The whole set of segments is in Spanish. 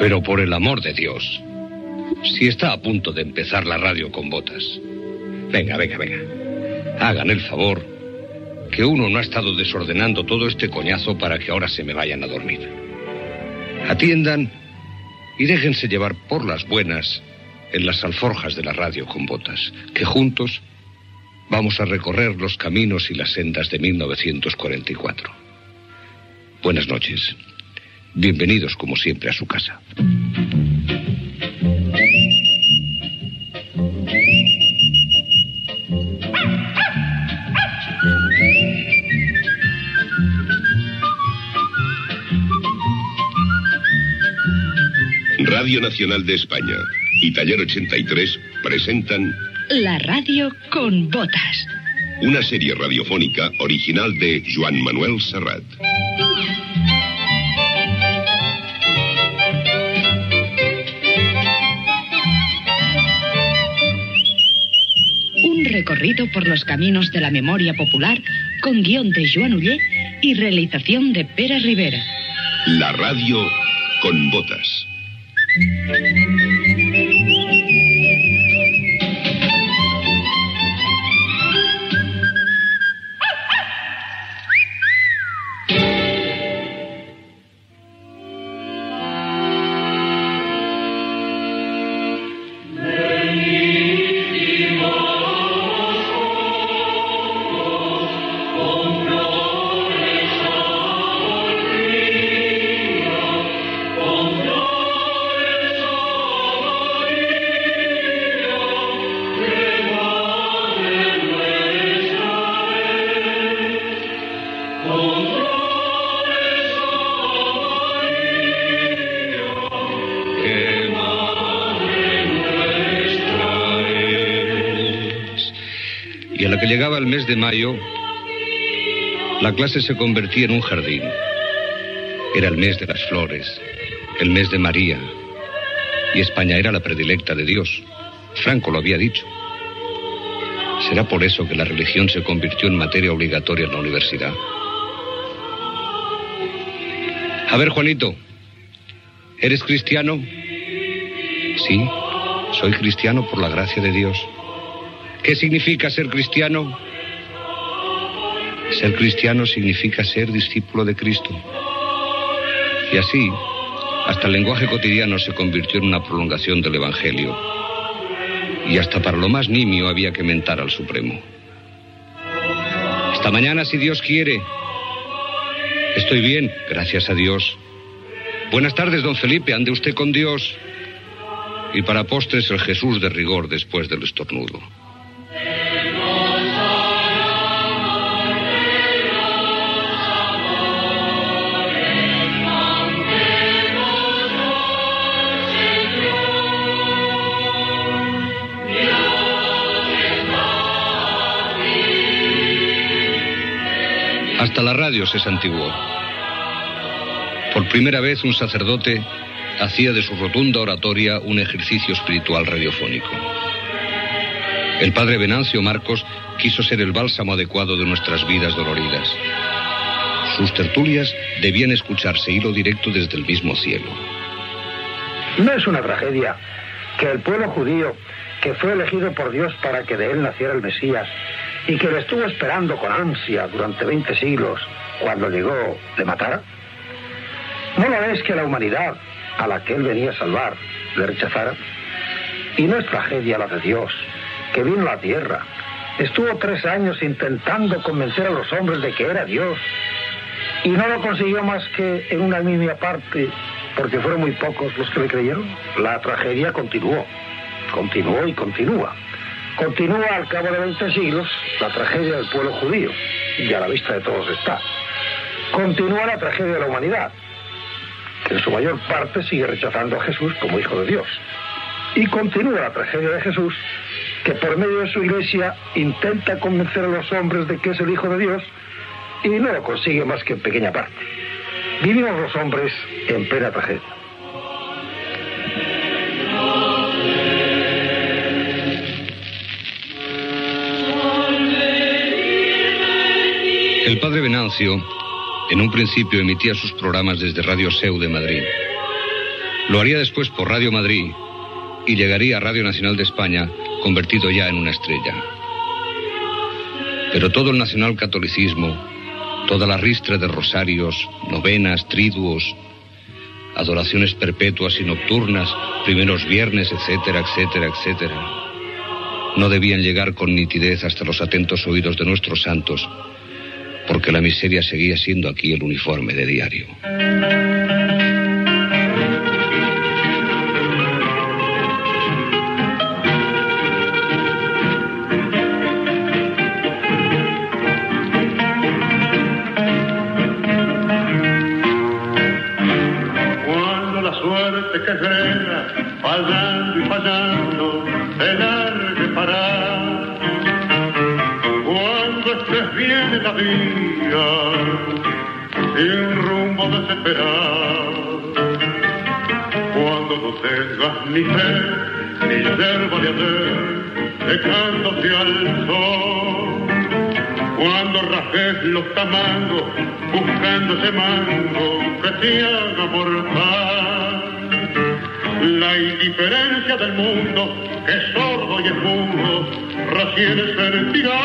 Pero por el amor de Dios, si está a punto de empezar la radio con botas. Venga. Hagan el favor, que uno no ha estado desordenando todo este coñazo para que ahora se me vayan a dormir. Atiendan y déjense llevar por las buenas en las alforjas de la radio con botas, que juntos vamos a recorrer los caminos y las sendas de 1944. Buenas noches. Bienvenidos, como siempre, a su casa. Radio Nacional de España y Taller 83 presentan La radio con botas. Una serie radiofónica original de Joan Manuel Serrat. Un recorrido por los caminos de la memoria popular con guión de Joan Uller y realización de Pere Rivera. La radio con botas. Y a la que llegaba el mes de mayo, la clase se convertía en un jardín. Era el mes de las flores, el mes de María, y España era la predilecta de Dios. Franco lo había dicho. ¿Será por eso que la religión se convirtió en materia obligatoria en la universidad? A ver, Juanito, ¿eres cristiano? Sí, soy cristiano por la gracia de Dios. ¿Qué significa ser cristiano? Ser cristiano significa ser discípulo de Cristo. Y así, hasta el lenguaje cotidiano se convirtió en una prolongación del Evangelio. Y hasta para lo más nimio había que mentar al Supremo. Hasta mañana, si Dios quiere. Estoy bien, gracias a Dios. Buenas tardes, don Felipe, ande usted con Dios. Y para postres el Jesús de rigor después del estornudo. Hasta la radio se santiguó. Por primera vez un sacerdote hacía de su rotunda oratoria un ejercicio espiritual radiofónico. El padre Venancio Marcos quiso ser el bálsamo adecuado de nuestras vidas doloridas. Sus tertulias debían escucharse hilo directo desde el mismo cielo. No es una tragedia que el pueblo judío, que fue elegido por Dios para que de él naciera el Mesías, y que lo estuvo esperando con ansia durante 20 siglos, cuando llegó, le matara? ¿No lo ves que la humanidad, a la que él venía a salvar, le rechazara? Y no es tragedia la de Dios, que vino a la tierra, estuvo 3 años intentando convencer a los hombres de que era Dios, y no lo consiguió más que en una nimia parte, porque fueron muy pocos los que le creyeron. La tragedia continuó y continúa. Continúa al cabo de 20 siglos la tragedia del pueblo judío, y a la vista de todos está. Continúa la tragedia de la humanidad, que en su mayor parte sigue rechazando a Jesús como Hijo de Dios. Y continúa la tragedia de Jesús, que por medio de su iglesia intenta convencer a los hombres de que es el Hijo de Dios, y no lo consigue más que en pequeña parte. Vivimos los hombres en plena tragedia. El padre Venancio, en un principio, emitía sus programas desde Radio Seu de Madrid. Lo haría después por Radio Madrid y llegaría a Radio Nacional de España, convertido ya en una estrella. Pero todo el nacionalcatolicismo, toda la ristra de rosarios, novenas, triduos, adoraciones perpetuas y nocturnas, primeros viernes, etcétera, etcétera, etcétera, no debían llegar con nitidez hasta los atentos oídos de nuestros santos, porque la miseria seguía siendo aquí el uniforme de diario. Cuando la suerte que frena, fallando y fallando, te largue parar. Cuando estés bien en la vida, sin rumbo desesperado. Cuando no tengas ni fe, ni yerba de hacer, secándose al sol. Cuando rajes los tamangos, buscando ese mango que te haga mortal. La indiferencia del mundo, que es sordo y es mudo, recién sentirá.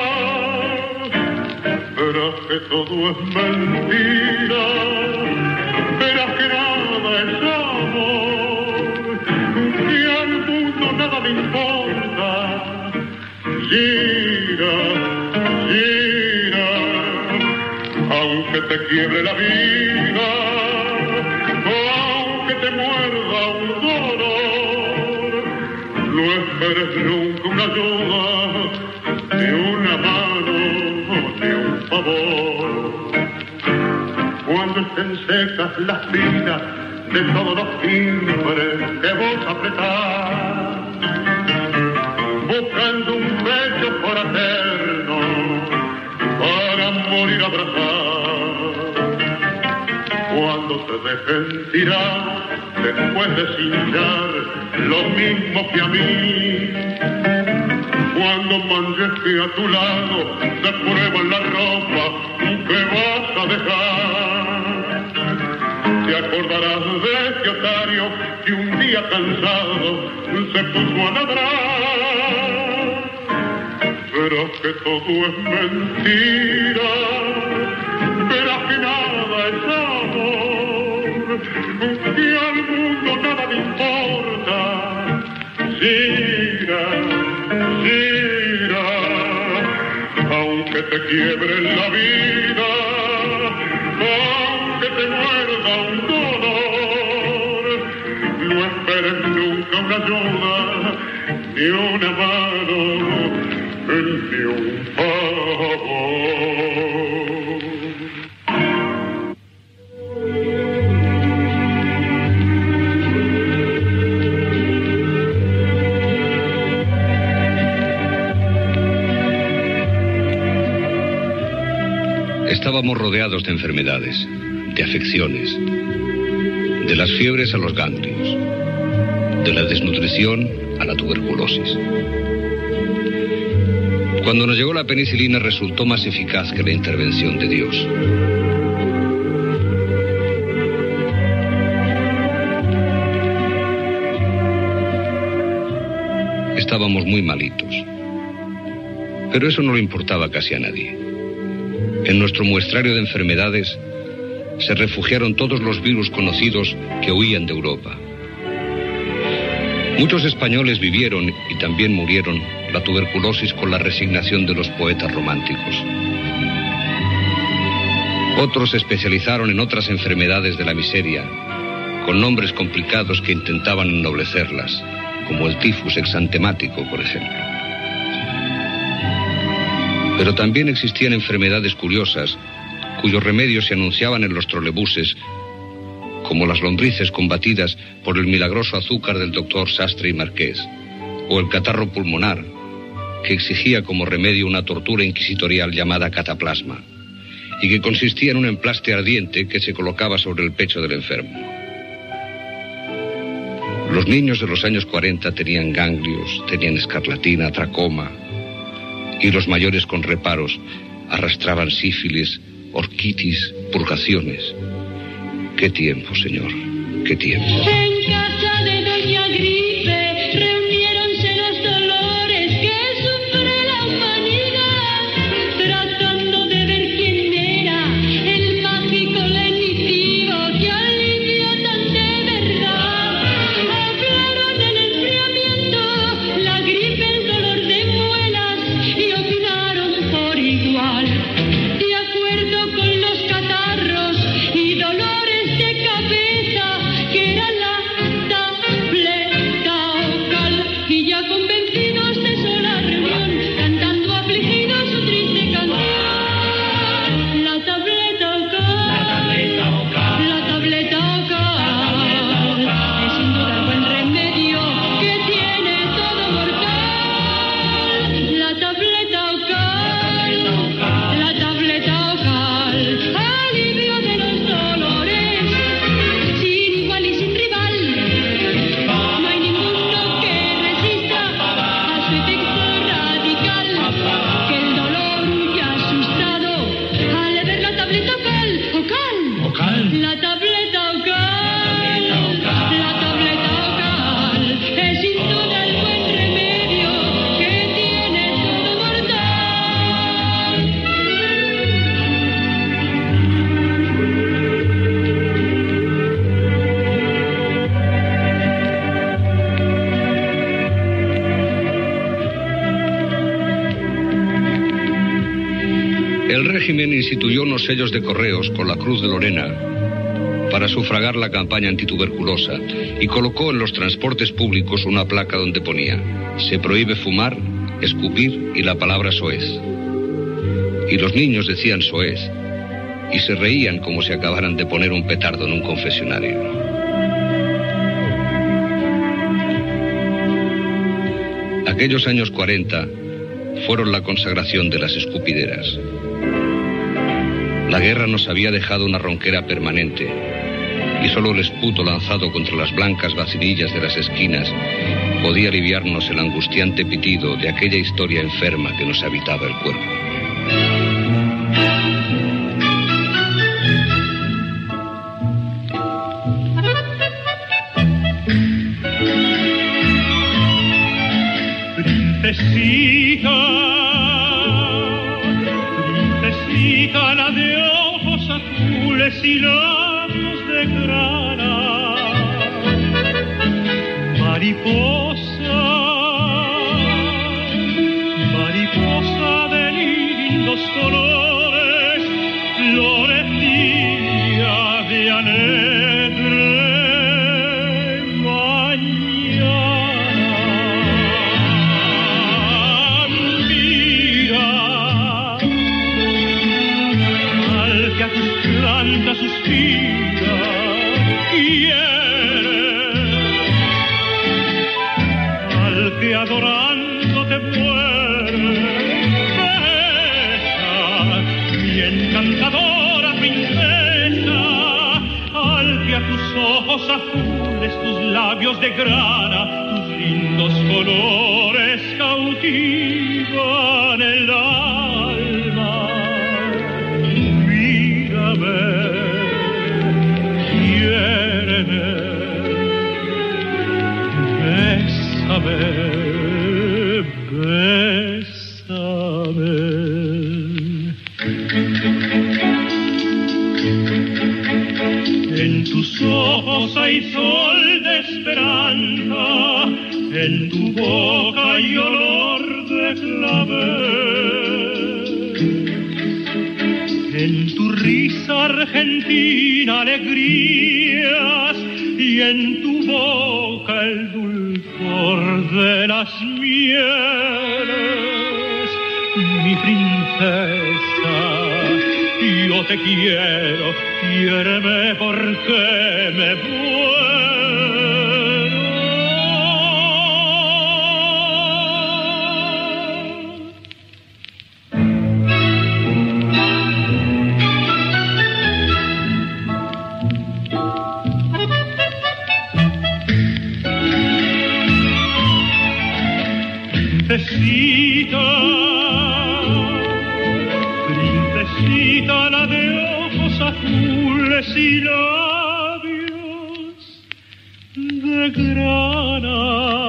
Verás que todo es mentira, verás que nada es amor, que al mundo nada le importa. Gira, gira, aunque te quiebre la vida, o aunque te muerda un dolor, no esperes nunca una ayuda, ni una mano, ni un favor. Cuando estén secas las vidas de todos los timbres que vos apretás, buscando un pecho fraterno para morir abrazado. Cuando te dejen tirar después de cinchar lo mismo que a mí, cuando manches que a tu lado te prueban la ropa que vas a dejar, te acordarás de ese otario que un día cansado se puso a ladrar. Verás que todo es mentira, verás que nada es amor, que al mundo nada le importa. Gira, gira, aunque te quiebre la vida, aunque te muerda un dolor, no esperes nunca una ayuda, ni una mano, ni un favor. Estábamos rodeados de enfermedades, de afecciones, de las fiebres a los ganglios, de la desnutrición a la tuberculosis. Cuando nos llegó la penicilina resultó más eficaz que la intervención de Dios. Estábamos muy malitos, pero eso no le importaba casi a nadie. En nuestro muestrario de enfermedades se refugiaron todos los virus conocidos que huían de Europa. Muchos españoles vivieron y también murieron la tuberculosis con la resignación de los poetas románticos. Otros se especializaron en otras enfermedades de la miseria, con nombres complicados que intentaban ennoblecerlas, como el tifus exantemático, por ejemplo. Pero también existían enfermedades curiosas, cuyos remedios se anunciaban en los trolebuses, como las lombrices combatidas por el milagroso azúcar del doctor Sastre y Marqués, o el catarro pulmonar, que exigía como remedio una tortura inquisitorial llamada cataplasma, y que consistía en un emplaste ardiente que se colocaba sobre el pecho del enfermo. Los niños de los años 40 tenían ganglios, tenían escarlatina, tracoma, y los mayores con reparos arrastraban sífilis, orquitis, purgaciones. ¡Qué tiempo, Señor! qué tiempo. En casa de doña Gripe reuniéronse los dolores que sufre la humanidad, tratando de ver quién era el mágico lenitivo que alivia tan de verdad. Hablaron del enfriamiento, la gripe, el dolor de muelas y opinaron por igual. De acuerdo con los catarros y dolores de cabeza, que era la tableta ocal, y ya convencidos de sola reunión, cantando afligidos su triste canción. La tableta ocal, la tableta ocal, es sin duda el buen remedio que tiene todo mortal. La tableta ocal, la tableta ocal, alivio de los dolores, sin igual y sin rival. No hay ninguno que resista a su efecto radical, que el dolor huye asustado al ver la tableta ocal, la tableta ocal, la tableta ocal, es sin duda el buen remedio que tiene todo mortal. El régimen instituyó unos sellos de correos con la Cruz de Lorena para sufragar la campaña antituberculosa y colocó en los transportes públicos una placa donde ponía: se prohíbe fumar, escupir y la palabra soez. Y los niños decían soez y se reían como si acabaran de poner un petardo en un confesionario. Aquellos años 40 fueron la consagración de las escupideras. La guerra nos había dejado una ronquera permanente y solo el esputo lanzado contra las blancas vacinillas de las esquinas podía aliviarnos el angustiante pitido de aquella historia enferma que nos habitaba el cuerpo. Princesita, la de ojos azules y labios de grana, mariposa, mariposa de lindos colores, florecilla de alegre suspira, al que adorándote muere, besa, mi encantadora princesa, al que a tus ojos azules, tus labios de grana, tus lindos colores cautivan el alma. Mírame, bésame, bésame. En tus ojos hay sol de esperanza, en tu boca hay olor de clavel, en tu risa argentina alegrías y en tu boca el dulzor de las mieles. Mi princesa, yo te quiero, quiéreme porque me muero. Princesita, princesita, la de ojos azules y labios desgrana.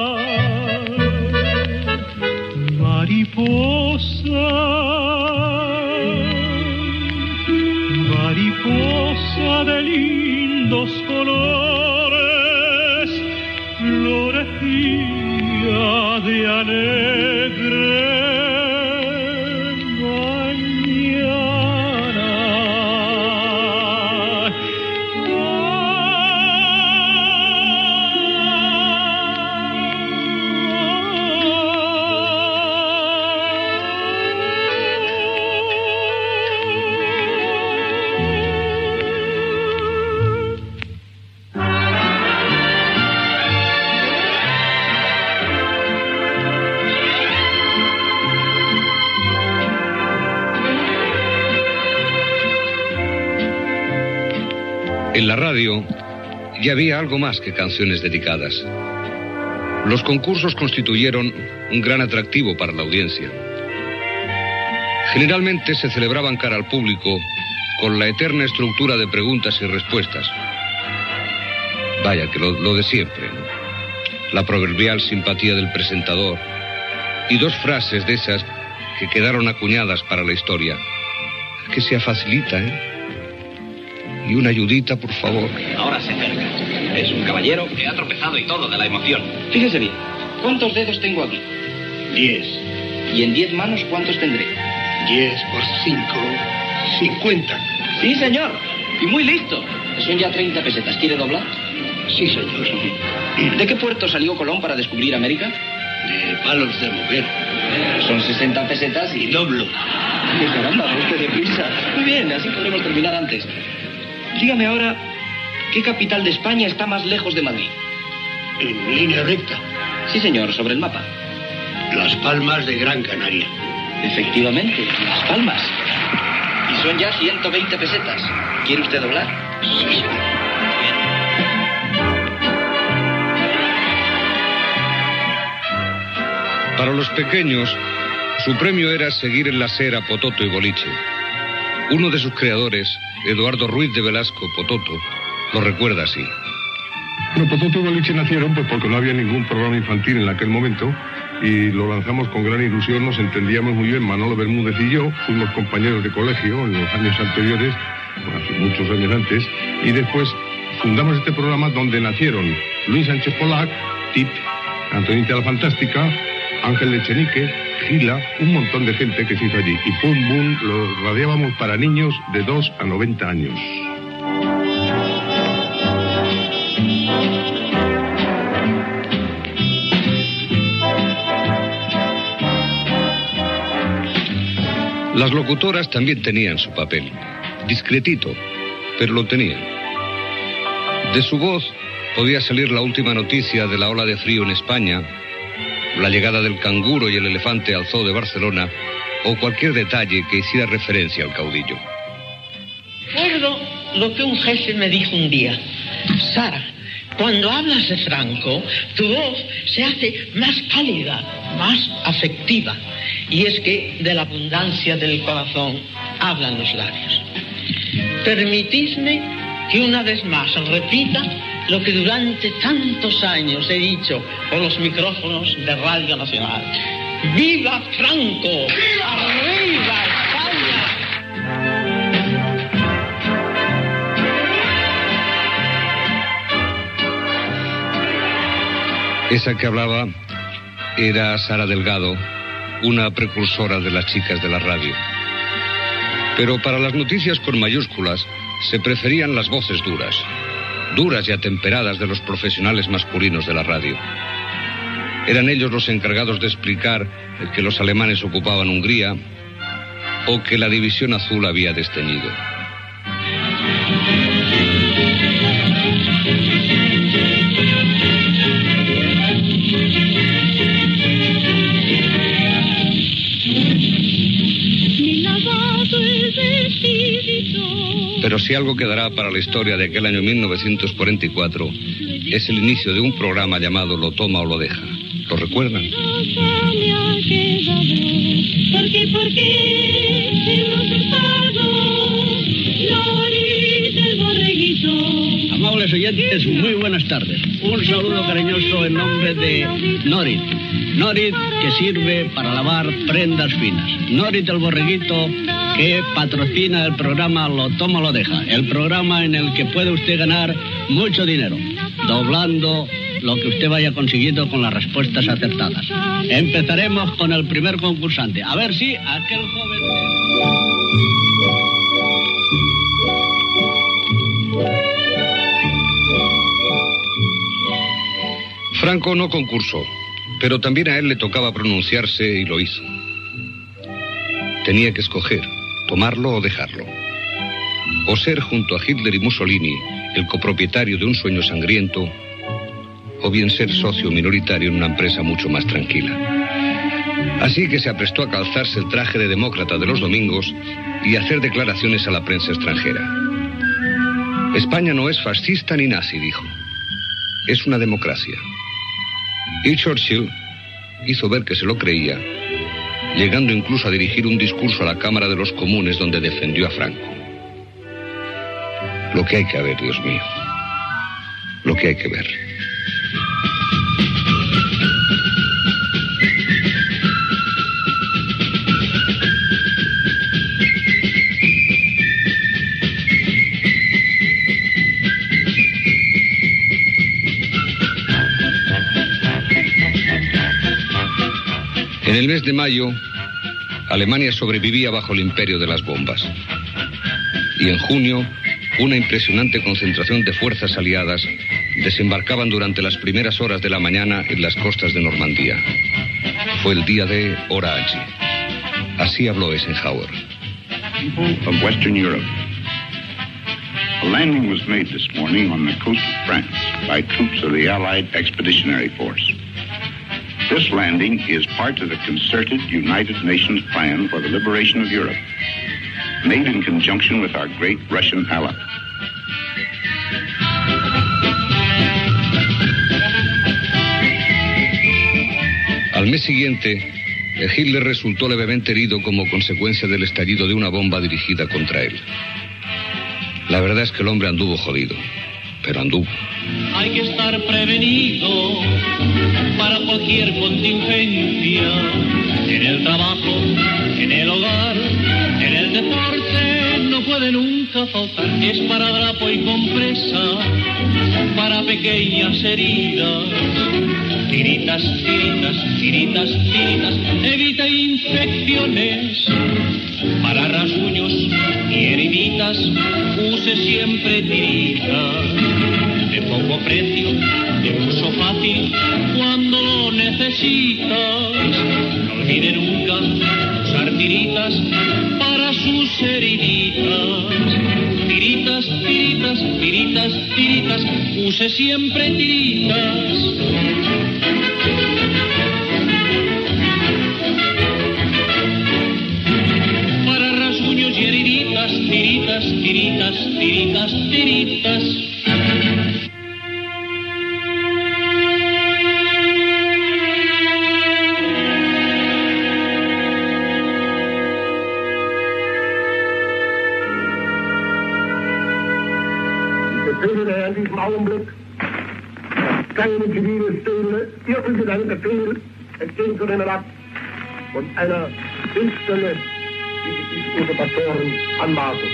Mariposa, mariposa de lindos colores, florecía de alegre En la radio ya había algo más que canciones dedicadas. Los concursos constituyeron un gran atractivo para la audiencia. Generalmente se celebraban cara al público con la eterna estructura de preguntas y respuestas. Vaya, que lo de siempre, ¿no? La proverbial simpatía del presentador y dos frases de esas que quedaron acuñadas para la historia. Que sea facilita, ¿eh? Y una ayudita, por favor. Ahora se acerca. Es un caballero que ha tropezado y todo de la emoción. Fíjese bien. ¿Cuántos dedos tengo aquí? 10. ¿Y en 10 manos cuántos tendré? 10 por 5, 50. Sí, señor. Y muy listo. Son ya 30 pesetas. ¿Quiere doblar? Sí, señor. ¿De qué puerto salió Colón para descubrir América? De Palos de Mujer. Son 60 pesetas y doblo. ¡Qué caramba! Va usted deprisa. Muy bien, así podremos terminar antes. Dígame ahora, ¿qué capital de España está más lejos de Madrid? En línea recta. Sí, señor, sobre el mapa. Las Palmas de Gran Canaria. Efectivamente, Las Palmas. Y son ya 120 pesetas. ¿Quiere usted doblar? Sí, señor. Para los pequeños, su premio era seguir en la acera Pototo y Boliche. Uno de sus creadores, Eduardo Ruiz de Velasco, Pototo, lo recuerda así. Bueno, Pototo y Boliche nacieron pues porque no había ningún programa infantil en aquel momento y lo lanzamos con gran ilusión, nos entendíamos muy bien Manolo Bermúdez y yo, fuimos compañeros de colegio en los años anteriores, bueno, hace muchos años antes, y después fundamos este programa donde nacieron Luis Sánchez Polac, Tip, Antonita la Fantástica, Ángel Echenique, Gila, un montón de gente que se hizo allí. Y Pum Bum lo radiábamos para niños de 2 a 90 años. Las locutoras también tenían su papel. Discretito, pero lo tenían. De su voz podía salir la última noticia de la ola de frío en España, la llegada del canguro y el elefante al zoo de Barcelona, o cualquier detalle que hiciera referencia al caudillo. Recuerdo lo que un jefe me dijo un día. Sara, cuando hablas de Franco, tu voz se hace más cálida, más afectiva. Y es que de la abundancia del corazón hablan los labios. Permitidme que una vez más repita lo que durante tantos años he dicho por los micrófonos de Radio Nacional. ¡Viva Franco! ¡Viva! ¡Arriba España! Esa que hablaba era Sara Delgado, una precursora de las chicas de la radio. Pero para las noticias con mayúsculas se preferían las voces duras y atemperadas de los profesionales masculinos de la radio. Eran ellos los encargados de explicar que los alemanes ocupaban Hungría o que la División Azul había desteñido. Pero si algo quedará para la historia de aquel año 1944, es el inicio de un programa llamado Lo toma o lo deja. ¿Lo recuerdan? ¿Por qué hemos estado? Lorita el borreguito. Amables oyentes, muy buenas tardes. Un saludo cariñoso en nombre de Norit. Norit, que sirve para lavar prendas finas. Norit, el borreguito que patrocina el programa Lo Toma Lo Deja. El programa en el que puede usted ganar mucho dinero, doblando lo que usted vaya consiguiendo con las respuestas acertadas. Empezaremos con el primer concursante. A ver si aquel joven... Franco no concursó, pero también a él le tocaba pronunciarse y lo hizo. Tenía que escoger, tomarlo o dejarlo. O ser junto a Hitler y Mussolini el copropietario de un sueño sangriento, o bien ser socio minoritario en una empresa mucho más tranquila. Así que se aprestó a calzarse el traje de demócrata de los domingos y a hacer declaraciones a la prensa extranjera. España no es fascista ni nazi, dijo. Es una democracia. Y Churchill hizo ver que se lo creía, llegando incluso a dirigir un discurso a la Cámara de los Comunes donde defendió a Franco. Lo que hay que ver, Dios mío. Lo que hay que ver. En el mes de mayo, Alemania sobrevivía bajo el imperio de las bombas. Y en junio, una impresionante concentración de fuerzas aliadas desembarcaban durante las primeras horas de la mañana en las costas de Normandía. Fue el día de Orage. Así habló Eisenhower. People of Western Europe. A landing was made this morning on the coast of France by troops of the Allied Expeditionary Force. This landing is part of the concerted United Nations plan for the liberation of Europe, made in conjunction with our great Russian ally. Al mes siguiente, Hitler resultó levemente herido como consecuencia del estallido de una bomba dirigida contra él. La verdad es que el hombre anduvo jodido, pero anduvo. Hay que estar prevenido para cualquier contingencia, en el trabajo, en el hogar, en el deporte, no puede nunca faltar. Es para drapo y compresa, para pequeñas heridas. Tiritas, tiritas, tiritas, tiritas, evita infecciones. Para rasguños y heriditas, use siempre tiritas. De poco precio, de uso fácil, cuando lo necesitas. No olvide nunca usar tiritas para sus heriditas. Tiritas, tiritas, tiritas, tiritas, use siempre tiritas. Para rasguños y heriditas, tiritas, tiritas, tiritas, tiritas. In diesem Augenblick, dass keine zivile Stelle irgendein Befehl entgegenzunehmen hat und einer Windstelle, die sich diese Usurpatoren anmaßen.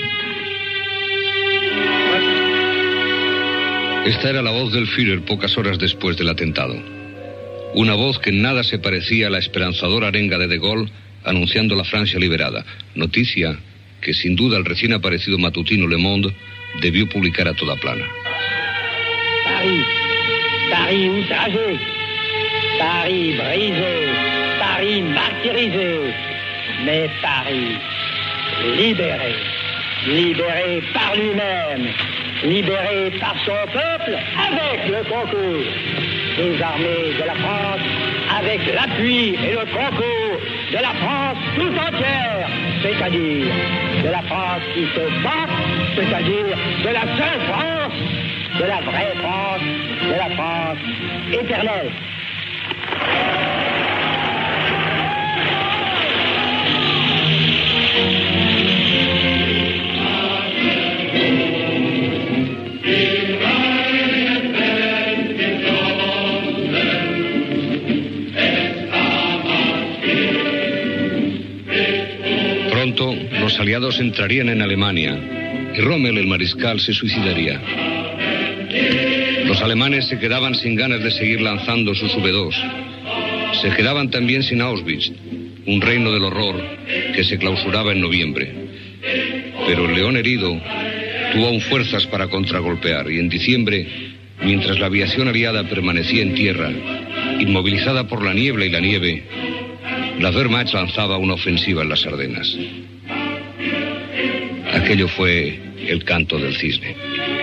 Esta era la voz del Führer pocas horas después del atentado. Una voz que en nada se parecía a la esperanzadora arenga de Gaulle anunciando la Francia liberada. Noticia que sin duda el recién aparecido matutino Le Monde debió publicar a toda plana. Paris, Paris outragé, Paris brisé, Paris martyrisé, mais Paris libéré, libéré par lui-même, libéré par son peuple avec le concours des armées de la France, avec l'appui et le concours de la France tout entière, c'est-à-dire de la France qui se bat, c'est-à-dire de la seule France, de la vraie France, de la France éternelle. Viva Los aliados entrarían en Alemania y Rommel, el mariscal, se suicidaría. Los alemanes se quedaban sin ganas de seguir lanzando sus V2. Se quedaban también sin Auschwitz, un reino del horror que se clausuraba en noviembre. Pero el león herido tuvo aún fuerzas para contragolpear y en diciembre, mientras la aviación aliada permanecía en tierra, inmovilizada por la niebla y la nieve, la Wehrmacht lanzaba una ofensiva en las Ardenas. Aquello fue el canto del cisne.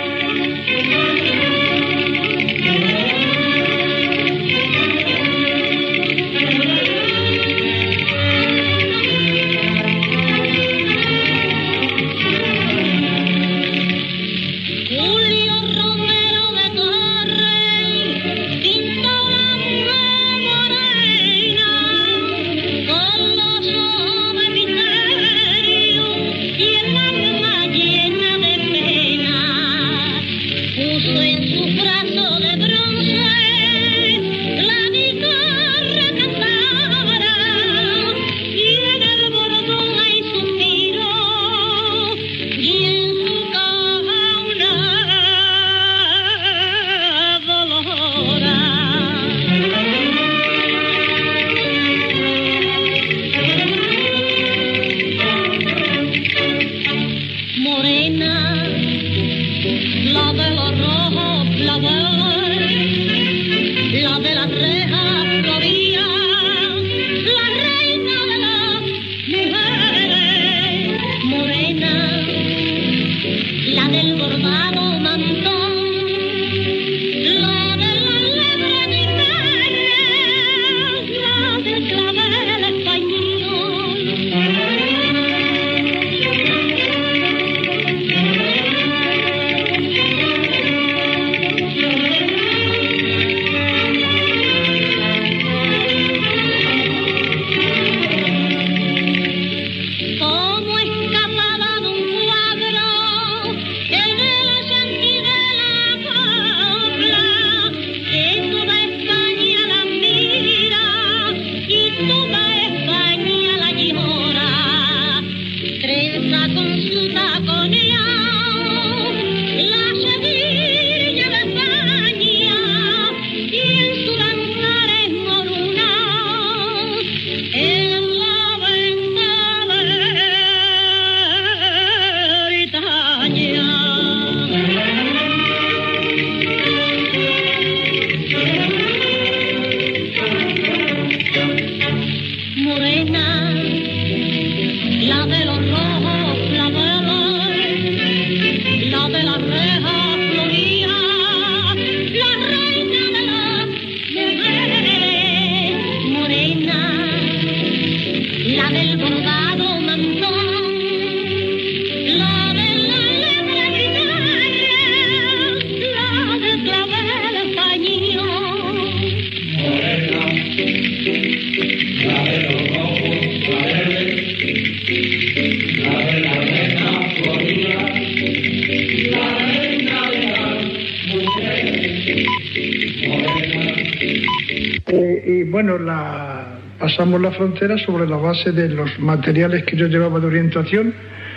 Pasamos la frontera sobre la base de los materiales que yo llevaba de orientación.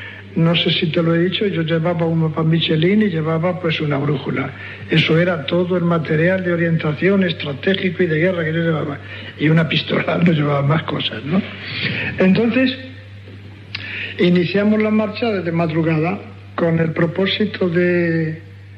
No sé si te lo he dicho, yo llevaba un mapa Michelin y llevaba pues una brújula. Eso era todo el material de orientación estratégico y de guerra que yo llevaba. Y una pistola, no llevaba más cosas, ¿no? Entonces, iniciamos la marcha desde madrugada con el propósito de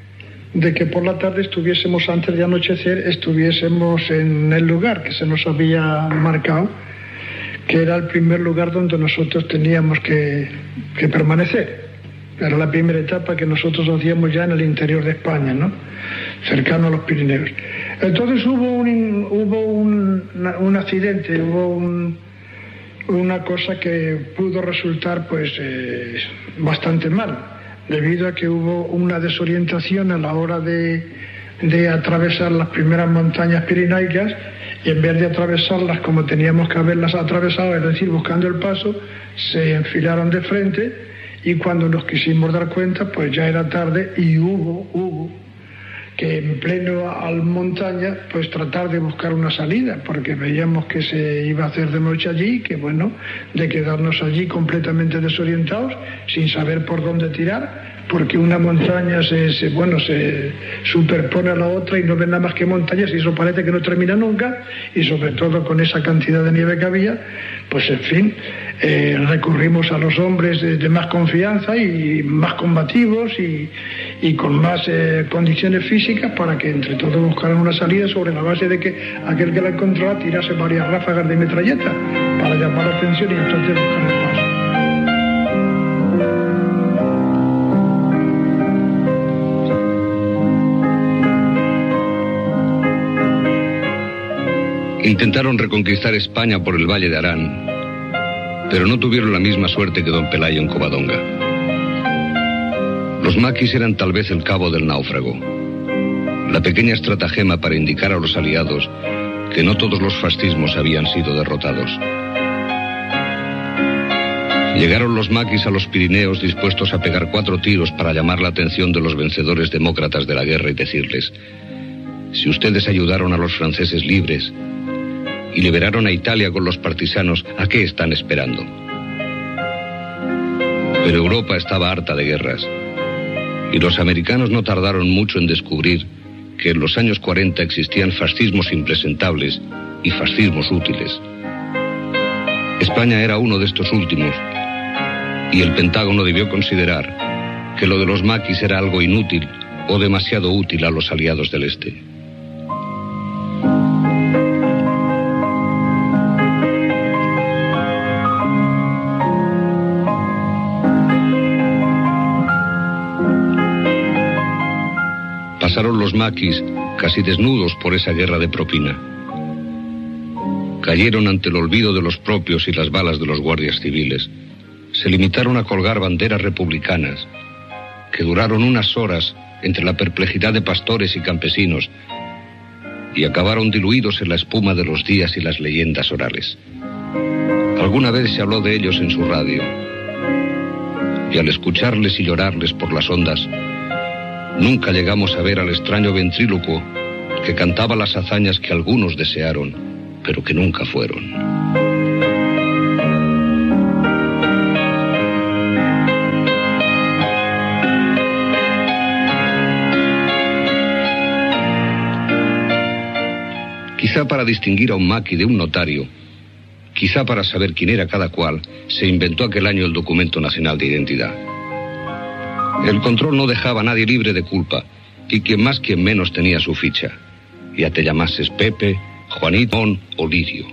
que por la tarde estuviésemos, antes de anochecer, estuviésemos en el lugar que se nos había marcado, que era el primer lugar donde nosotros teníamos que permanecer. Era la primera etapa que nosotros hacíamos ya en el interior de España, ¿no? Cercano a los Pirineos. Entonces hubo un accidente, hubo una cosa que pudo resultar pues bastante mal, debido a que hubo una desorientación a la hora de atravesar las primeras montañas pirenaicas, y en vez de atravesarlas como teníamos que haberlas atravesado, es decir, buscando el paso, se enfilaron de frente, y cuando nos quisimos dar cuenta, pues ya era tarde y hubo que en pleno al montaña, pues tratar de buscar una salida, porque veíamos que se iba a hacer de noche allí, que bueno, de quedarnos allí completamente desorientados, sin saber por dónde tirar, porque una montaña se superpone a la otra y no ven nada más que montañas y eso parece que no termina nunca, y sobre todo con esa cantidad de nieve que había, pues en fin, recurrimos a los hombres de más confianza y más combativos y con más condiciones físicas para que entre todos buscaran una salida, sobre la base de que aquel que la encontrara tirase varias ráfagas de metralleta para llamar la atención y entonces buscar el paso. Intentaron reconquistar España por el Valle de Arán, pero no tuvieron la misma suerte que don Pelayo en Covadonga. Los maquis eran tal vez el cabo del náufrago, la pequeña estratagema para indicar a los aliados que no todos los fascismos habían sido derrotados. Llegaron los maquis a los Pirineos dispuestos a pegar 4 tiros para llamar la atención de los vencedores demócratas de la guerra y decirles: si ustedes ayudaron a los franceses libres y liberaron a Italia con los partisanos, ¿a qué están esperando? Pero Europa estaba harta de guerras, y los americanos no tardaron mucho en descubrir que en los años 40 existían fascismos impresentables y fascismos útiles. España era uno de estos últimos, y el Pentágono debió considerar que lo de los maquis era algo inútil o demasiado útil a los aliados del Este. Pasaron los maquis casi desnudos por esa guerra de propina. Cayeron ante el olvido de los propios y las balas de los guardias civiles. Se limitaron a colgar banderas republicanas, que duraron unas horas entre la perplejidad de pastores y campesinos, y acabaron diluidos en la espuma de los días y las leyendas orales. Alguna vez se habló de ellos en su radio, y al escucharles y llorarles por las ondas, nunca llegamos a ver al extraño ventrílocuo que cantaba las hazañas que algunos desearon, pero que nunca fueron. Quizá para distinguir a un maqui de un notario, quizá para saber quién era cada cual, se inventó aquel año el Documento Nacional de Identidad. El control no dejaba a nadie libre de culpa, y quien más quien menos tenía su ficha. Ya te llamases Pepe, Juanito o Lirio.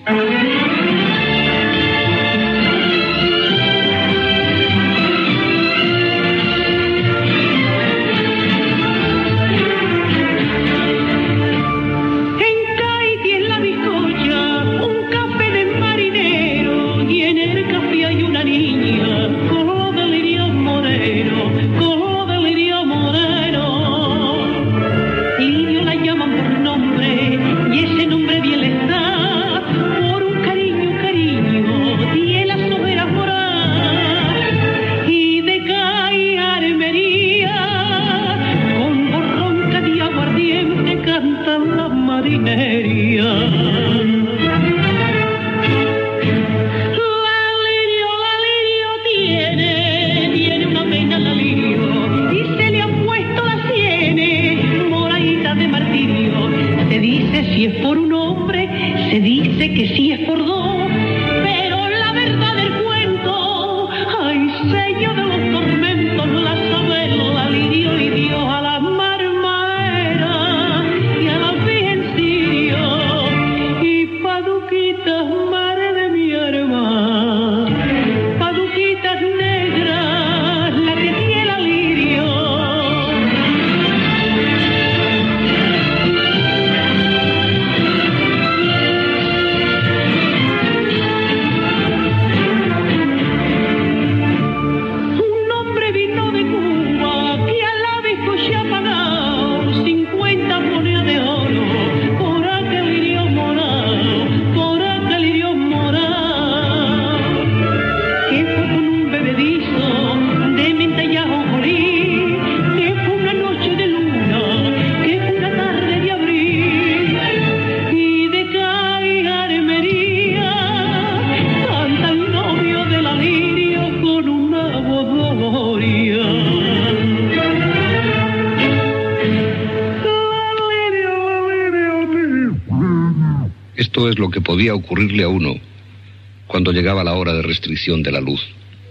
Esto es lo que podía ocurrirle a uno cuando llegaba la hora de restricción de la luz.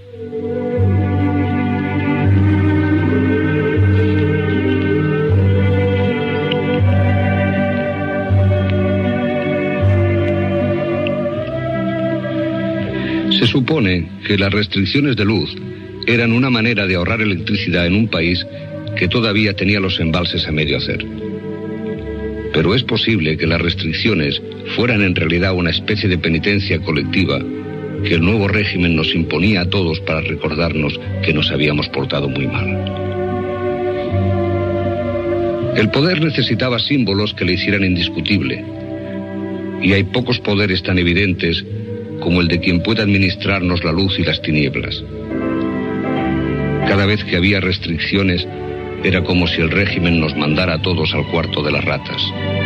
Se supone que las restricciones de luz eran una manera de ahorrar electricidad en un país que todavía tenía los embalses a medio hacer. Pero es posible que las restricciones fueran en realidad una especie de penitencia colectiva que el nuevo régimen nos imponía a todos para recordarnos que nos habíamos portado muy mal. El poder necesitaba símbolos que le hicieran indiscutible, y hay pocos poderes tan evidentes como el de quien puede administrarnos la luz y las tinieblas. Cada vez que había restricciones, era como si el régimen nos mandara a todos al cuarto de las ratas.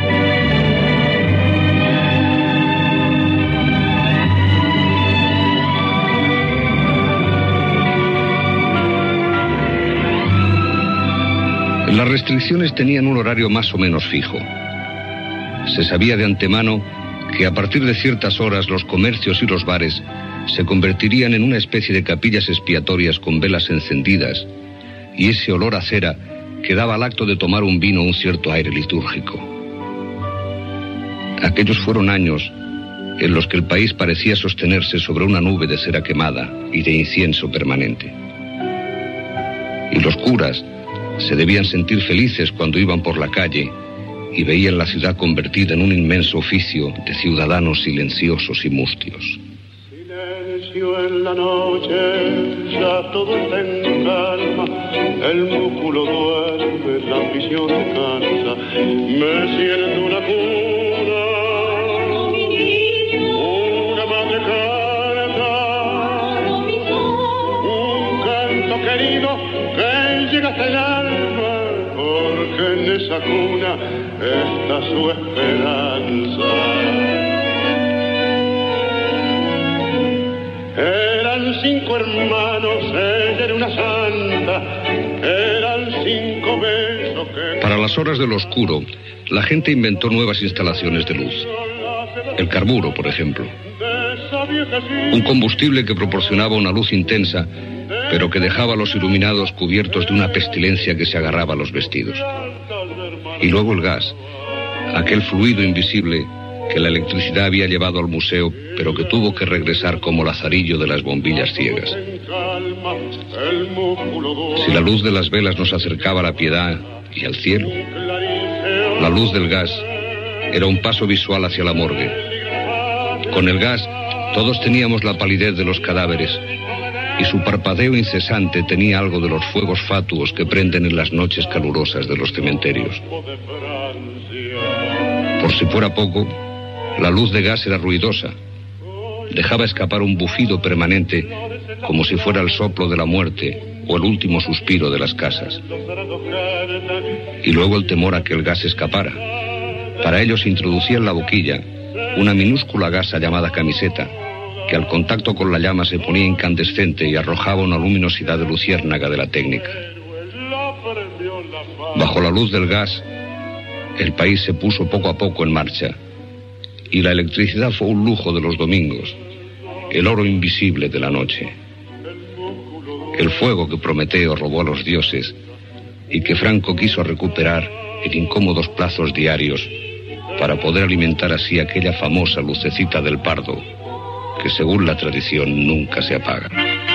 Las restricciones tenían un horario más o menos fijo. Se sabía de antemano que a partir de ciertas horas los comercios y los bares se convertirían en una especie de capillas expiatorias con velas encendidas, y ese olor a cera que daba al acto de tomar un vino un cierto aire litúrgico. Aquellos fueron años en los que el país parecía sostenerse sobre una nube de cera quemada y de incienso permanente. Y los curas se debían sentir felices cuando iban por la calle y veían la ciudad convertida en un inmenso oficio de ciudadanos silenciosos y mustios. Silencio en la noche, ya todo está en calma, el músculo duerme, la prisión descansa, me siento una cuna, una madre canta, un canto querido que llega hasta el alma, porque en esa cuna está su esperanza. Eran 5 hermanos, ella era una santa, eran 5 besos que... Para las horas del oscuro, la gente inventó nuevas instalaciones de luz. El carburo, por ejemplo. Un combustible que proporcionaba una luz intensa, pero que dejaba a los iluminados cubiertos de una pestilencia que se agarraba a los vestidos. Y luego el gas, aquel fluido invisible que la electricidad había llevado al museo, pero que tuvo que regresar como lazarillo de las bombillas ciegas. Si la luz de las velas nos acercaba a la piedad y al cielo, la luz del gas era un paso visual hacia la morgue. Con el gas, todos teníamos la palidez de los cadáveres, y su parpadeo incesante tenía algo de los fuegos fatuos que prenden en las noches calurosas de los cementerios. Por si fuera poco, la luz de gas era ruidosa. Dejaba escapar un bufido permanente, como si fuera el soplo de la muerte o el último suspiro de las casas. Y luego el temor a que el gas escapara. Para ello se introducía en la boquilla una minúscula gasa llamada camiseta, que al contacto con la llama se ponía incandescente y arrojaba una luminosidad de luciérnaga de la técnica. Bajo la luz del gas, el país se puso poco a poco en marcha, y la electricidad fue un lujo de los domingos, el oro invisible de la noche. El fuego que Prometeo robó a los dioses y que Franco quiso recuperar en incómodos plazos diarios para poder alimentar así aquella famosa lucecita del Pardo, que según la tradición nunca se apaga.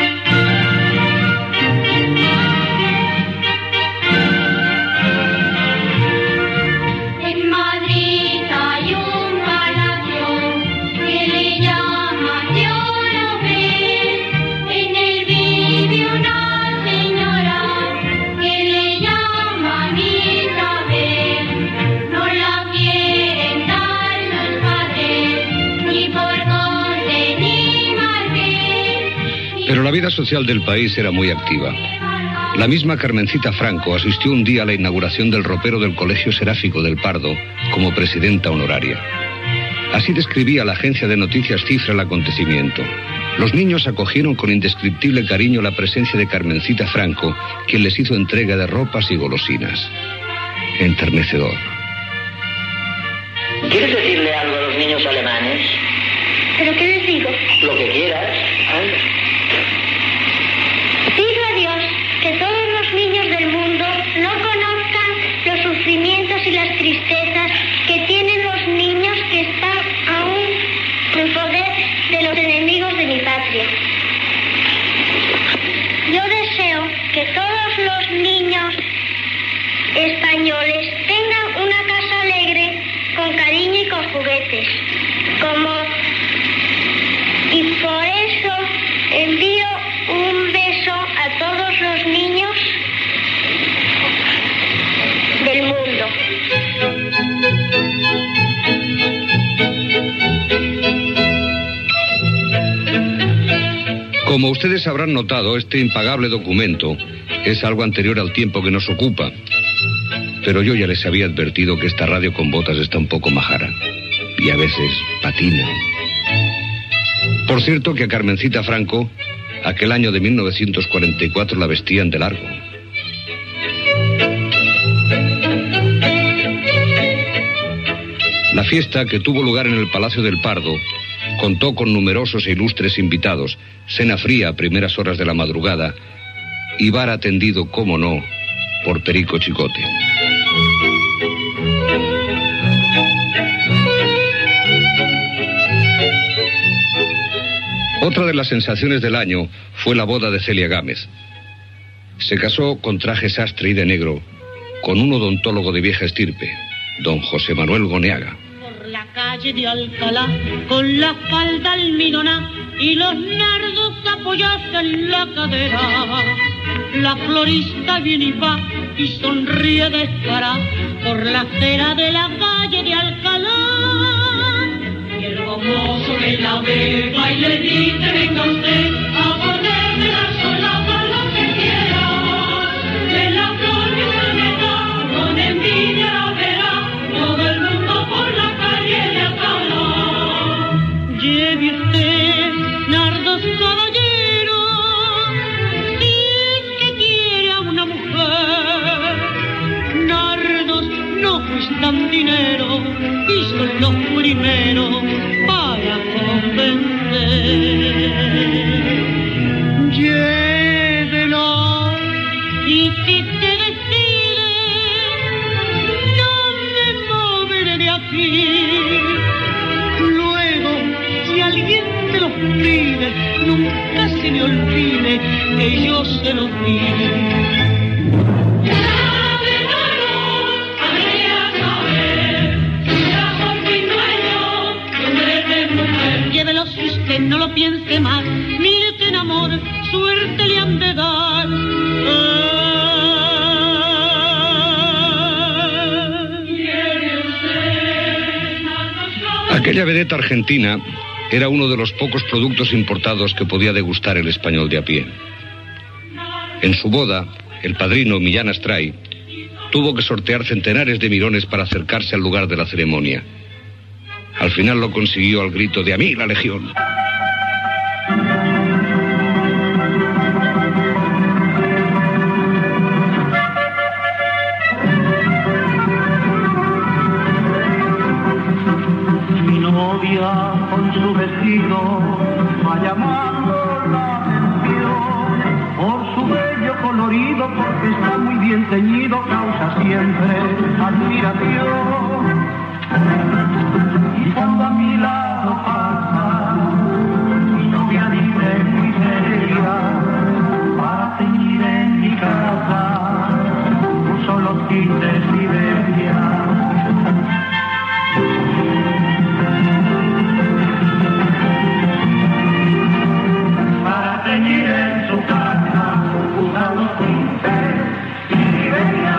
Pero la vida social del país era muy activa. La misma Carmencita Franco asistió un día a la inauguración del ropero del Colegio Seráfico del Pardo como presidenta honoraria. Así describía la agencia de noticias Cifra el acontecimiento. Los niños acogieron con indescriptible cariño la presencia de Carmencita Franco, quien les hizo entrega de ropas y golosinas. Enternecedor. ¿Quieres decirle algo a los niños alemanes? ¿Pero qué les digo? Lo que quieras. Pido a Dios que todos los niños del mundo no conozcan los sufrimientos y las tristezas que tienen los niños que están aún en poder de los enemigos de mi patria. Yo deseo que todos los niños españoles tengan una casa alegre, con cariño y con juguetes. Y por eso envío un beso a todos los niños del mundo. Como ustedes habrán notado, este impagable documento es algo anterior al tiempo que nos ocupa. Pero yo ya les había advertido que esta radio con botas está un poco majara. Y a veces patina. Por cierto que a Carmencita Franco, aquel año de 1944 la vestían de largo. La fiesta, que tuvo lugar en el Palacio del Pardo, contó con numerosos e ilustres invitados, cena fría a primeras horas de la madrugada y bar atendido, cómo no, por Perico Chicote. Otra de las sensaciones del año fue la boda de Celia Gámez. Se casó con traje sastre y de negro con un odontólogo de vieja estirpe, don José Manuel Goneaga. Por la calle de Alcalá, con la falda almidonada y los nardos apoyados en la cadera, la florista viene y va y sonríe descarada por la acera de la calle de Alcalá. Y el gomoso que la ve va y le dice: venga usted a ponerme la solapa lo que quiera, de la flor que se me da, con envidia la verá todo el mundo por la calle de Alcalá. Lleve usted nardos, caballero, si es que quiere a una mujer. Nardos no cuestan dinero y son los primeros para convencer. Llévelo y si se decide, no me moveré de aquí. Luego, si alguien te lo pide, nunca se me olvide que yo se lo di. Llévelo si usted no lo piense más, mire que en amor suerte le han de dar. Aquella vedeta argentina era uno de los pocos productos importados que podía degustar el español de a pie. En su boda, el padrino Millán Astray tuvo que sortear centenares de mirones para acercarse al lugar de la ceremonia. Al final lo consiguió al grito de: ¡a mí la legión! Mi novia con su vestido va llamando la atención por su bello colorido, porque está muy bien teñido, causa siempre admiración. Y cuando a mi lado pasa, mi novia dice muy seria: para teñir en mi casa uso los tintes Iberia. Para teñir en su casa usa los tintes Iberia.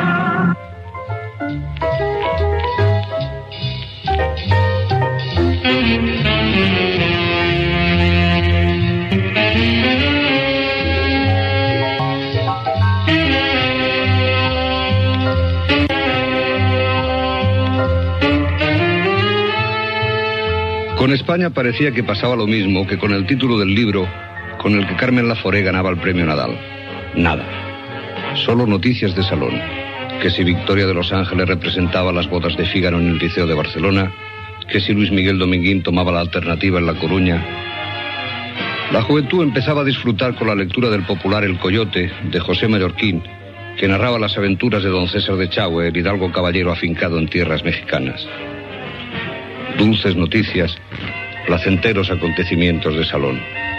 Con España parecía que pasaba lo mismo que con el título del libro con el que Carmen Laforé ganaba el premio Nadal. Nada. Solo noticias de salón. Que si Victoria de Los Ángeles representaba las bodas de Fígaro en el Liceo de Barcelona, que si Luis Miguel Dominguín tomaba la alternativa en La Coruña. La juventud empezaba a disfrutar con la lectura del popular El Coyote, de José Mallorquín, que narraba las aventuras de don César de Chahue, el hidalgo caballero afincado en tierras mexicanas. Dulces noticias, placenteros acontecimientos de salón.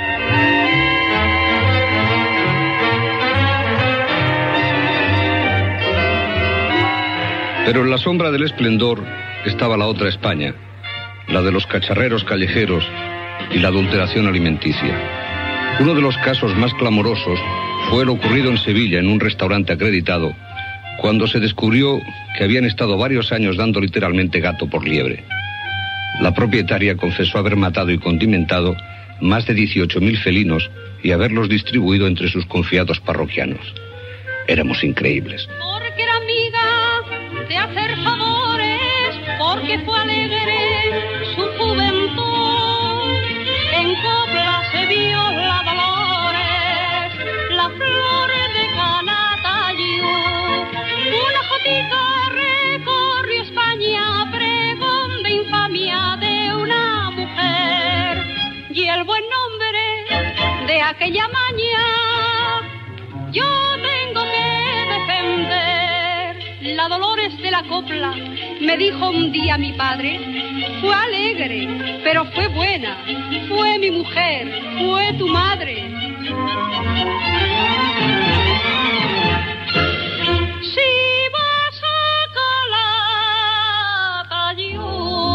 Pero en la sombra del esplendor estaba la otra España, la de los cacharreros callejeros y la adulteración alimenticia. Uno de los casos más clamorosos fue el ocurrido en Sevilla, en un restaurante acreditado, cuando se descubrió que habían estado varios años dando literalmente gato por liebre. La propietaria confesó haber matado y condimentado más de 18.000 felinos y haberlos distribuido entre sus confiados parroquianos. Éramos increíbles. Porque era amiga de hacer favores, porque fue alegre su juventud. En copla se vio la Dolores, la flor de Calatayud. Una jotica recorrió España, pregón de infamia de una mujer. Y el buen nombre de aquella maña yo tengo que defender. La Dolores de la copla, me dijo un día mi padre, fue alegre, pero fue buena, fue mi mujer, fue tu madre. Si vas a Calatayud.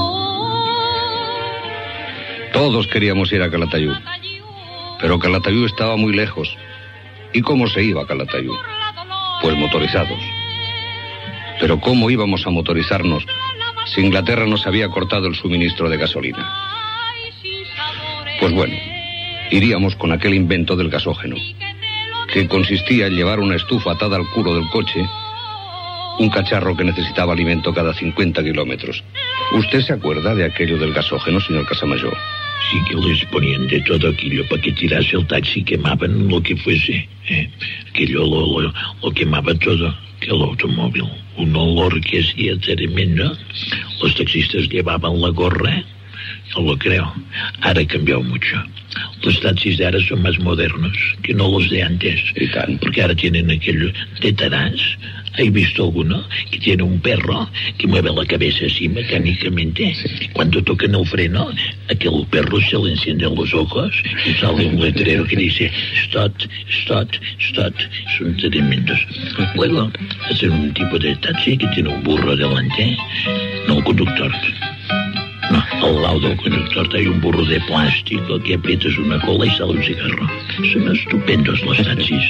Todos queríamos ir a Calatayud, pero Calatayud estaba muy lejos. ¿Y cómo se iba a Calatayud? Pues motorizados. Pero ¿cómo íbamos a motorizarnos si Inglaterra nos había cortado el suministro de gasolina? Pues bueno, iríamos con aquel invento del gasógeno, que consistía en llevar una estufa atada al culo del coche, un cacharro que necesitaba alimento cada 50 kilómetros. ¿Usted se acuerda de aquello del gasógeno, señor Casamayor? Sí, que les ponían de todo aquello para que tirase el taxi, quemaban lo que fuese. Aquello lo quemaba todo, que el automóvil. Un olor que hacía tremendo. Los taxistas llevaban la gorra, yo lo creo. Ahora ha cambiado mucho. Los taxis de ahora son más modernos que no los de antes. Porque ahora tienen aquello detrás. ¿He visto alguno que tiene un perro que mueve la cabeza así mecánicamente? Sí. Cuando tocan el freno, aquel perro se le encienden los ojos y sale un letrero que dice stop, stop, stop. Son tremendos. Luego hacen un tipo de taxi que tiene un burro delante, no el conductor. No, al lado del conductor hay un burro de plástico que aprietas una cola y sale un cigarro. Son estupendos los taxis.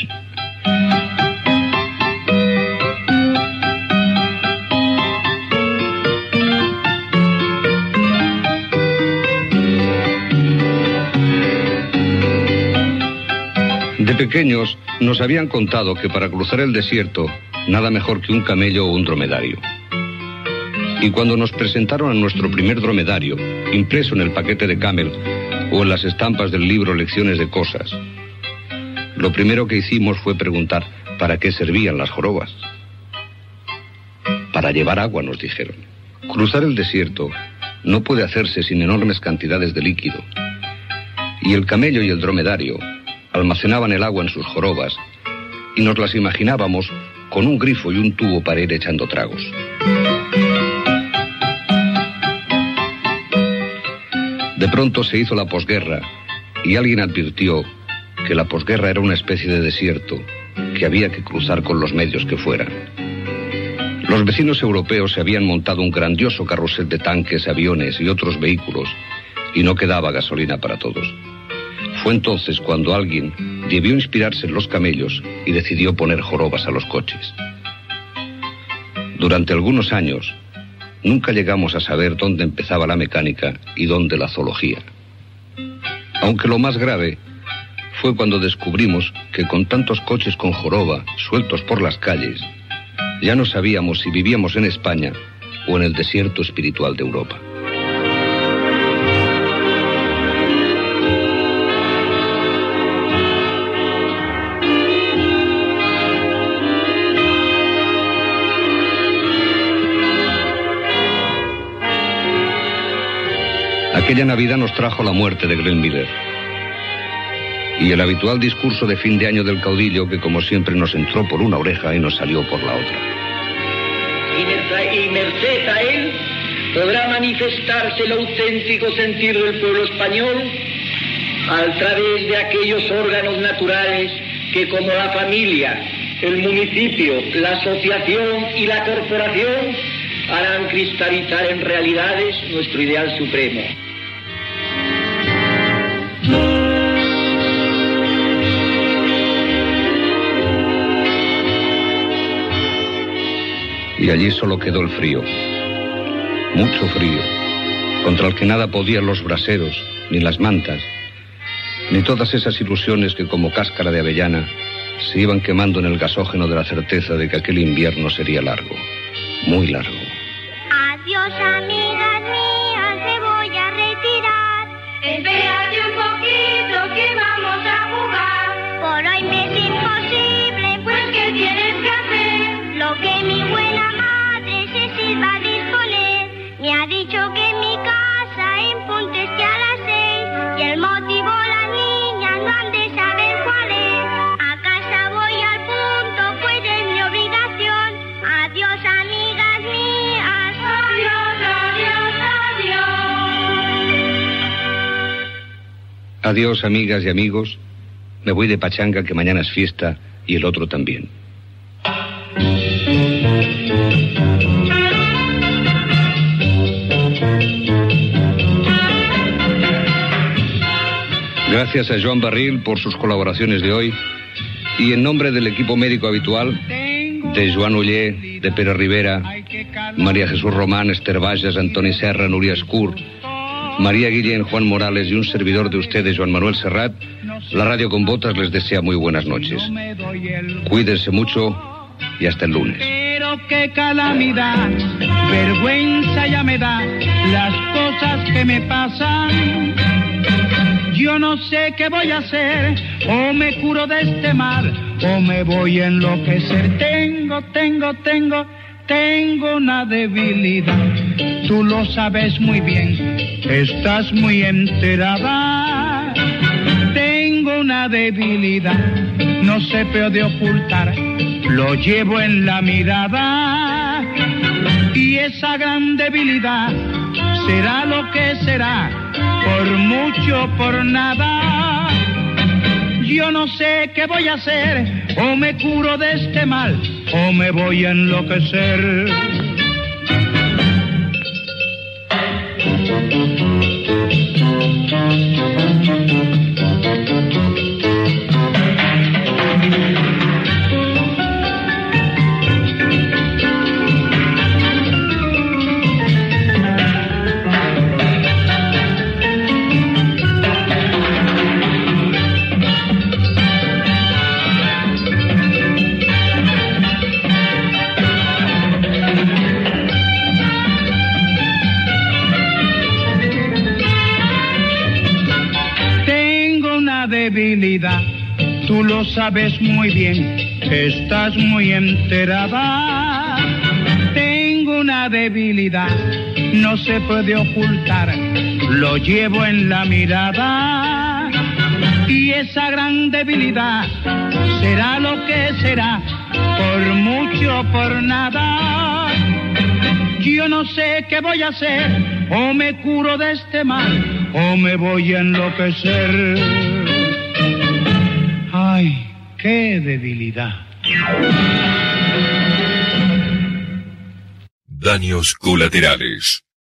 De pequeños nos habían contado que para cruzar el desierto nada mejor que un camello o un dromedario. Y cuando nos presentaron a nuestro primer dromedario, impreso en el paquete de Camel o en las estampas del libro Lecciones de Cosas, lo primero que hicimos fue preguntar ¿para qué servían las jorobas? Para llevar agua, nos dijeron. Cruzar el desierto no puede hacerse sin enormes cantidades de líquido. Y el camello y el dromedario almacenaban el agua en sus jorobas y nos las imaginábamos con un grifo y un tubo para ir echando tragos. De pronto se hizo la posguerra y alguien advirtió que la posguerra era una especie de desierto que había que cruzar con los medios que fueran. Los vecinos europeos se habían montado un grandioso carrusel de tanques, aviones y otros vehículos y no quedaba gasolina para todos. Fue entonces cuando alguien debió inspirarse en los camellos y decidió poner jorobas a los coches. Durante algunos años, nunca llegamos a saber dónde empezaba la mecánica y dónde la zoología. Aunque lo más grave fue cuando descubrimos que con tantos coches con joroba sueltos por las calles, ya no sabíamos si vivíamos en España o en el desierto espiritual de Europa. Aquella Navidad nos trajo la muerte de Glenn Miller y el habitual discurso de fin de año del caudillo que, como siempre, nos entró por una oreja y nos salió por la otra. Y merced a él podrá manifestarse el auténtico sentir del pueblo español a través de aquellos órganos naturales que, como la familia, el municipio, la asociación y la corporación, harán cristalizar en realidades nuestro ideal supremo. Y allí solo quedó el frío, mucho frío, contra el que nada podían los braseros, ni las mantas, ni todas esas ilusiones que, como cáscara de avellana, se iban quemando en el gasógeno de la certeza de que aquel invierno sería largo, muy largo. Adiós, amigas mías, me voy a retirar. Espérate un poquito que vamos a jugar. Por hoy me es imposible, pues ¿qué tienes que hacer? Lo que mi buena madre se sirva a disponer. Me ha dicho que en mi casa en punto esté a las 6 y el motivo las niñas no han de saber cuál es. A casa voy al punto, pues es mi obligación. Adiós, amigas mías. Adiós, adiós, adiós. Adiós, amigas y amigos. Me voy de pachanga, que mañana es fiesta y el otro también. Gracias a Joan Barril por sus colaboraciones de hoy y en nombre del equipo médico habitual, de Joan Uller, de Pere Rivera, María Jesús Román, Esther Bajas, Antoni Serra, Núria Escur, María Guillén, Juan Morales y un servidor de ustedes, Joan Manuel Serrat, la Radio con Botas les desea muy buenas noches. Cuídense mucho y hasta el lunes. Pero qué calamidad, vergüenza ya me da las cosas que me pasan. Yo no sé qué voy a hacer, o me curo de este mal, o me voy a enloquecer. Tengo una debilidad, tú lo sabes muy bien, estás muy enterada. Tengo una debilidad, no se puede ocultar, lo llevo en la mirada. Y esa gran debilidad será lo que será, por mucho, por nada. Yo no sé qué voy a hacer, o me curo de este mal, o me voy a enloquecer. Debilidad, tú lo sabes muy bien, estás muy enterada. Tengo una debilidad, no se puede ocultar, lo llevo en la mirada. Y esa gran debilidad será lo que será, por mucho, por nada. Yo no sé qué voy a hacer, o me curo de este mal, o me voy a enloquecer. Ay, qué debilidad. Daños colaterales.